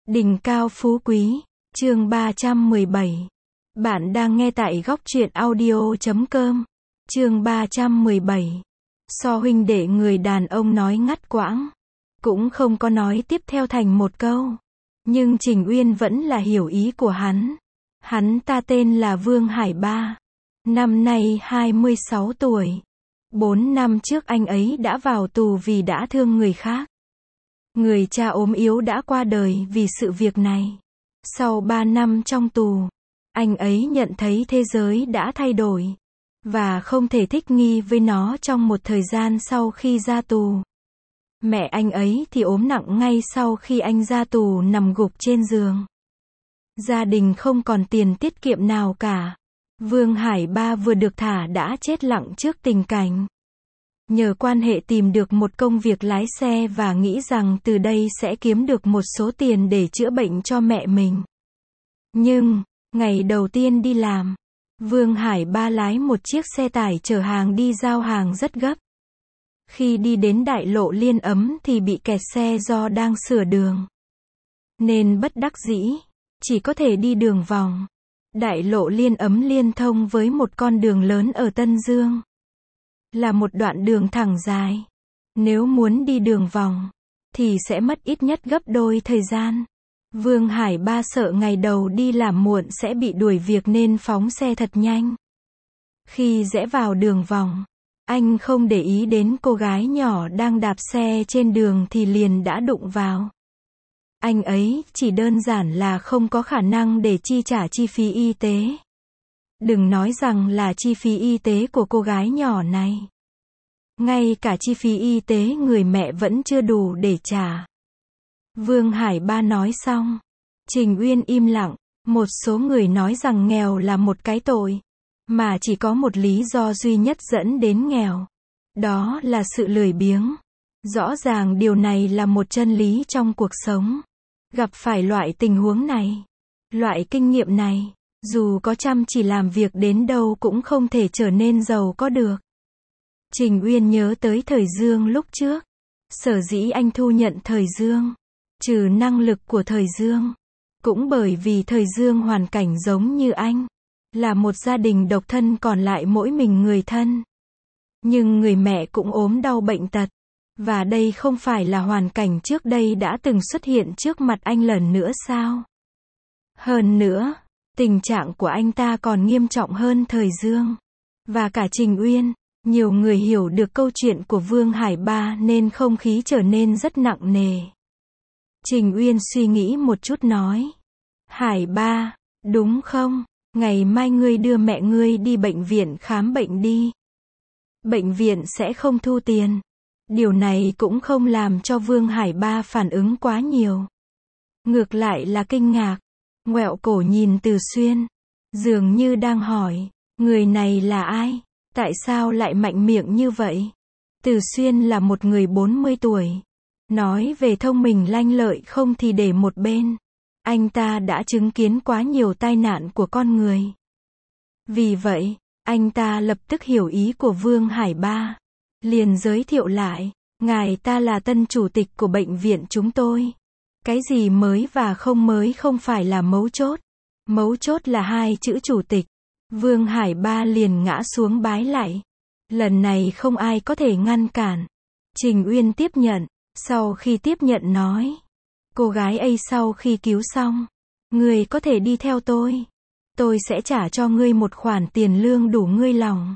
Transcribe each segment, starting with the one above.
Đỉnh cao phú quý, chương 317. Bạn đang nghe tại góc truyện audio.com. Chương 317. So huynh đệ người đàn ông nói ngắt quãng. Cũng không có nói tiếp theo thành một câu. Nhưng Trình Uyên vẫn là hiểu ý của hắn. Hắn ta tên là Vương Hải Ba. Năm nay 26 tuổi. 4 năm trước anh ấy đã vào tù vì đã thương người khác. Người cha ốm yếu đã qua đời vì sự việc này. Sau 3 năm trong tù, anh ấy nhận thấy thế giới đã thay đổi, và không thể thích nghi với nó trong một thời gian sau khi ra tù. Mẹ anh ấy thì ốm nặng ngay sau khi anh ra tù nằm gục trên giường. Gia đình không còn tiền tiết kiệm nào cả. Vương Hải Ba vừa được thả đã chết lặng trước tình cảnh. Nhờ quan hệ tìm được một công việc lái xe và nghĩ rằng từ đây sẽ kiếm được một số tiền để chữa bệnh cho mẹ mình. Nhưng, ngày đầu tiên đi làm, Vương Hải Ba lái một chiếc xe tải chở hàng đi giao hàng rất gấp. Khi đi đến đại lộ Liên Ấm thì bị kẹt xe do đang sửa đường. Nên bất đắc dĩ, chỉ có thể đi đường vòng. Đại lộ Liên Ấm liên thông với một con đường lớn ở Tân Dương. Là một đoạn đường thẳng dài. Nếu muốn đi đường vòng, thì sẽ mất ít nhất gấp đôi thời gian. Vương Hải Ba sợ ngày đầu đi làm muộn sẽ bị đuổi việc nên phóng xe thật nhanh. Khi rẽ vào đường vòng, anh không để ý đến cô gái nhỏ đang đạp xe trên đường thì liền đã đụng vào. Anh ấy chỉ đơn giản là không có khả năng để chi trả chi phí y tế. Đừng nói rằng là chi phí y tế của cô gái nhỏ này. Ngay cả chi phí y tế người mẹ vẫn chưa đủ để trả. Vương Hải Ba nói xong, Trình Uyên im lặng. Một số người nói rằng nghèo là một cái tội, mà chỉ có một lý do duy nhất dẫn đến nghèo. Đó là sự lười biếng. Rõ ràng điều này là một chân lý trong cuộc sống. Gặp phải loại tình huống này, loại kinh nghiệm này, dù có chăm chỉ làm việc đến đâu cũng không thể trở nên giàu có được. Trình Uyên nhớ tới Thời Dương lúc trước. Sở dĩ anh thu nhận Thời Dương, trừ năng lực của Thời Dương, cũng bởi vì Thời Dương hoàn cảnh giống như anh. Là một gia đình độc thân còn lại mỗi mình người thân. Nhưng người mẹ cũng ốm đau bệnh tật. Và đây không phải là hoàn cảnh trước đây đã từng xuất hiện trước mặt anh lần nữa sao? Hơn nữa, tình trạng của anh ta còn nghiêm trọng hơn Thời Dương. Và cả Trình Uyên. Nhiều người hiểu được câu chuyện của Vương Hải Ba nên không khí trở nên rất nặng nề. Trình Uyên suy nghĩ một chút nói. Hải Ba, đúng không? Ngày mai ngươi đưa mẹ ngươi đi bệnh viện khám bệnh đi. Bệnh viện sẽ không thu tiền. Điều này cũng không làm cho Vương Hải Ba phản ứng quá nhiều. Ngược lại là kinh ngạc. Ngoẹo cổ nhìn Từ Xuyên. Dường như đang hỏi, người này là ai? Tại sao lại mạnh miệng như vậy? Từ Xuyên là một người 40 tuổi. Nói về thông minh lanh lợi không thì để một bên. Anh ta đã chứng kiến quá nhiều tai nạn của con người. Vì vậy, anh ta lập tức hiểu ý của Vương Hải Ba. Liền giới thiệu lại, ngài ta là tân chủ tịch của bệnh viện chúng tôi. Cái gì mới và không mới không phải là mấu chốt. Mấu chốt là hai chữ chủ tịch. Vương Hải Ba liền ngã xuống bái lạy. Lần này không ai có thể ngăn cản. Trình Uyên tiếp nhận. Sau khi tiếp nhận nói, cô gái ấy sau khi cứu xong, ngươi có thể đi theo tôi. Tôi sẽ trả cho ngươi một khoản tiền lương đủ ngươi lòng.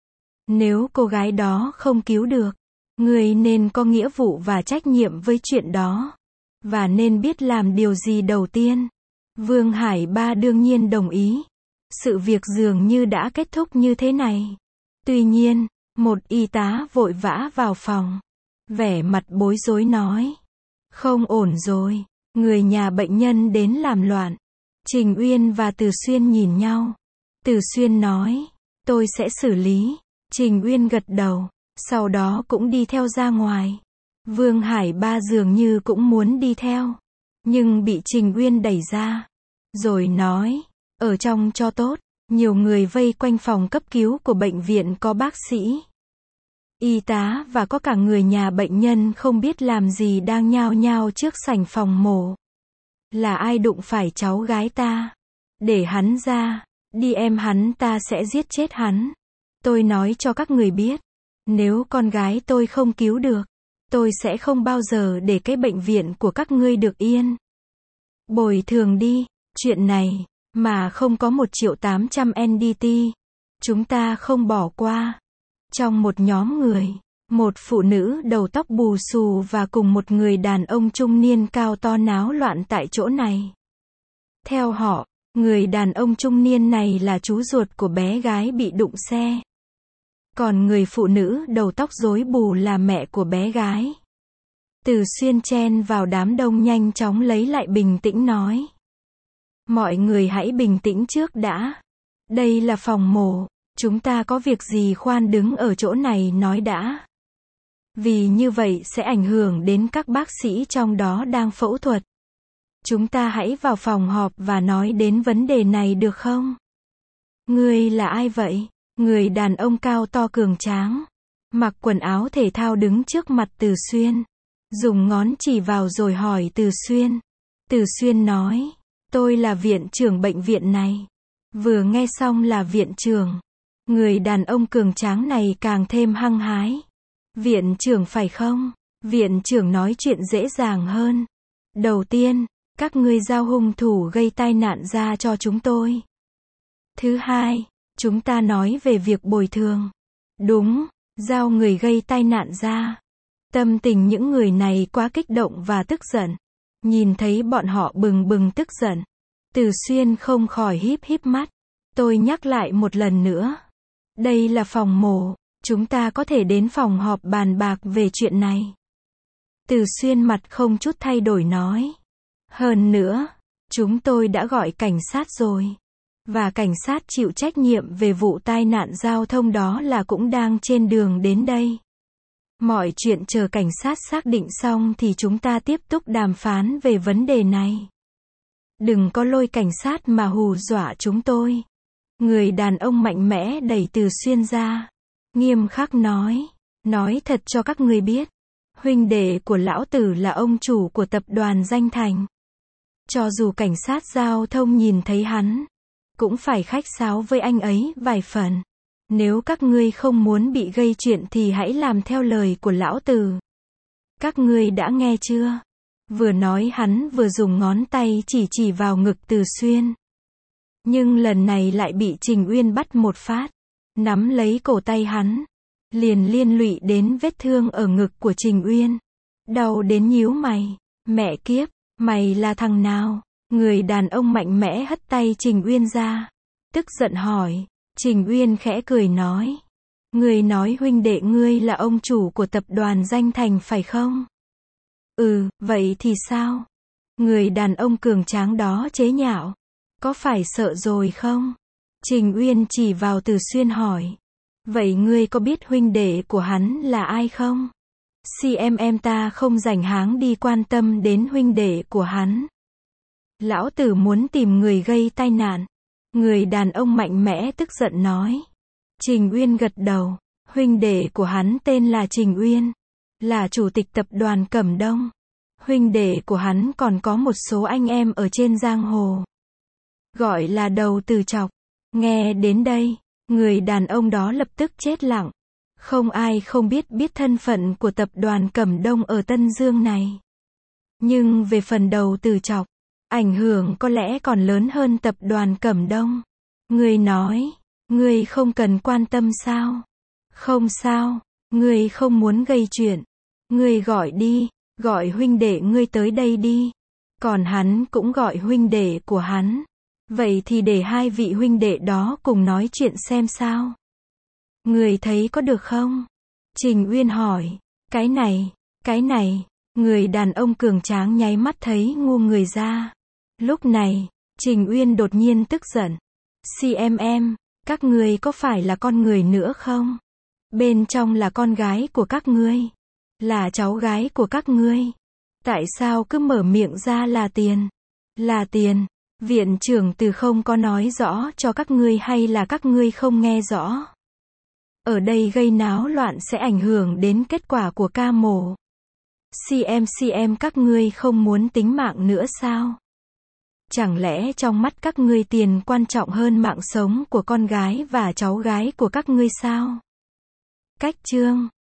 Nếu cô gái đó không cứu được, ngươi nên có nghĩa vụ và trách nhiệm với chuyện đó. Và nên biết làm điều gì đầu tiên. Vương Hải Ba đương nhiên đồng ý. Sự việc dường như đã kết thúc như thế này. Tuy nhiên, một y tá vội vã vào phòng. Vẻ mặt bối rối nói. Không ổn rồi. Người nhà bệnh nhân đến làm loạn. Trình Uyên và Từ Xuyên nhìn nhau. Từ Xuyên nói. Tôi sẽ xử lý. Trình Uyên gật đầu. Sau đó cũng đi theo ra ngoài. Vương Hải Ba dường như cũng muốn đi theo. Nhưng bị Trình Uyên đẩy ra. Rồi nói. Ở trong cho tốt. Nhiều người vây quanh phòng cấp cứu của bệnh viện có bác sĩ, y tá và có cả người nhà bệnh nhân không biết làm gì đang nhao nhao trước sảnh phòng mổ. Là ai đụng phải cháu gái ta? Để hắn ra, đi em hắn ta sẽ giết chết hắn. Tôi nói cho các người biết, nếu con gái tôi không cứu được, tôi sẽ không bao giờ để cái bệnh viện của các ngươi được yên. Bồi thường đi, chuyện này, mà không có 1.800.000 NDT. Chúng ta không bỏ qua. Trong một nhóm người, một phụ nữ đầu tóc bù xù và cùng một người đàn ông trung niên cao to náo loạn tại chỗ này. Theo họ, người đàn ông trung niên này là chú ruột của bé gái bị đụng xe. Còn người phụ nữ đầu tóc rối bù là mẹ của bé gái. Từ Xuyên chen vào đám đông nhanh chóng lấy lại bình tĩnh nói. Mọi người hãy bình tĩnh trước đã. Đây là phòng mổ, chúng ta có việc gì khoan đứng ở chỗ này nói đã. Vì như vậy sẽ ảnh hưởng đến các bác sĩ trong đó đang phẫu thuật. Chúng ta hãy vào phòng họp và nói đến vấn đề này được không? Ngươi là ai vậy? Người đàn ông cao to cường tráng, mặc quần áo thể thao đứng trước mặt Từ Xuyên, dùng ngón chỉ vào rồi hỏi Từ Xuyên. Từ Xuyên nói, tôi là viện trưởng bệnh viện này. Vừa nghe xong là viện trưởng, người đàn ông cường tráng này càng thêm hăng hái. Viện trưởng phải không? Viện trưởng nói chuyện dễ dàng hơn. Đầu tiên, các ngươi giao hung thủ gây tai nạn ra cho chúng tôi. Thứ hai, chúng ta nói về việc bồi thường. Đúng, giao người gây tai nạn ra. Tâm tình những người này quá kích động và tức giận. Nhìn thấy bọn họ bừng bừng tức giận, Từ Xuyên không khỏi híp híp mắt. Tôi nhắc lại một lần nữa. Đây là phòng mổ, chúng ta có thể đến phòng họp bàn bạc về chuyện này. Từ Xuyên mặt không chút thay đổi nói. Hơn nữa, chúng tôi đã gọi cảnh sát rồi. Và cảnh sát chịu trách nhiệm về vụ tai nạn giao thông đó là cũng đang trên đường đến đây. Mọi chuyện chờ cảnh sát xác định xong thì chúng ta tiếp tục đàm phán về vấn đề này. Đừng có lôi cảnh sát mà hù dọa chúng tôi. Người đàn ông mạnh mẽ đẩy Từ Xuyên ra. Nghiêm khắc nói. Nói thật cho các ngươi biết. Huynh đệ của lão tử là ông chủ của tập đoàn Danh Thành. Cho dù cảnh sát giao thông nhìn thấy hắn, cũng phải khách sáo với anh ấy vài phần. Nếu các ngươi không muốn bị gây chuyện thì hãy làm theo lời của lão tử. Các ngươi đã nghe chưa? Vừa nói hắn vừa dùng ngón tay chỉ vào ngực Từ Xuyên. Nhưng lần này lại bị Trình Uyên bắt một phát, nắm lấy cổ tay hắn, liền liên lụy đến vết thương ở ngực của Trình Uyên. Đau đến nhíu mày. Mẹ kiếp, mày là thằng nào? Người đàn ông mạnh mẽ hất tay Trình Uyên ra. Tức giận hỏi. Trình Uyên khẽ cười nói. Ngươi nói huynh đệ ngươi là ông chủ của tập đoàn Danh Thành phải không? Ừ, vậy thì sao? Người đàn ông cường tráng đó chế nhạo. Có phải sợ rồi không? Trình Uyên chỉ vào Từ Xuyên hỏi. Vậy ngươi có biết huynh đệ của hắn là ai không? CMM ta không rảnh háng đi quan tâm đến huynh đệ của hắn. Lão tử muốn tìm người gây tai nạn. Người đàn ông mạnh mẽ tức giận nói. Trình Uyên gật đầu. Huynh đệ của hắn tên là Trình Uyên, là chủ tịch tập đoàn Cẩm Đông. Huynh đệ của hắn còn có một số anh em ở trên giang hồ, gọi là Đầu Từ Chọc. Nghe đến đây, người đàn ông đó lập tức chết lặng. Không ai không biết thân phận của tập đoàn Cẩm Đông ở Tân Dương này. Nhưng về phần Đầu Từ Chọc, ảnh hưởng có lẽ còn lớn hơn tập đoàn Cẩm Đông. Ngươi nói, ngươi không cần quan tâm sao? Không sao, ngươi không muốn gây chuyện. Ngươi gọi đi, gọi huynh đệ ngươi tới đây đi. Còn hắn cũng gọi huynh đệ của hắn. Vậy thì để hai vị huynh đệ đó cùng nói chuyện xem sao. Ngươi thấy có được không? Trình Uyên hỏi. Cái này, người đàn ông cường tráng nháy mắt thấy ngu người ra. Lúc này, Trình Uyên đột nhiên tức giận. CMM, các ngươi có phải là con người nữa không? Bên trong là con gái của các ngươi, là cháu gái của các ngươi. Tại sao cứ mở miệng ra là tiền? Là tiền. Viện trưởng Từ không có nói rõ cho các ngươi hay là các ngươi không nghe rõ? Ở đây gây náo loạn sẽ ảnh hưởng đến kết quả của ca mổ. CMCM các ngươi không muốn tính mạng nữa sao? Chẳng lẽ trong mắt các ngươi tiền quan trọng hơn mạng sống của con gái và cháu gái của các ngươi sao? Cách chương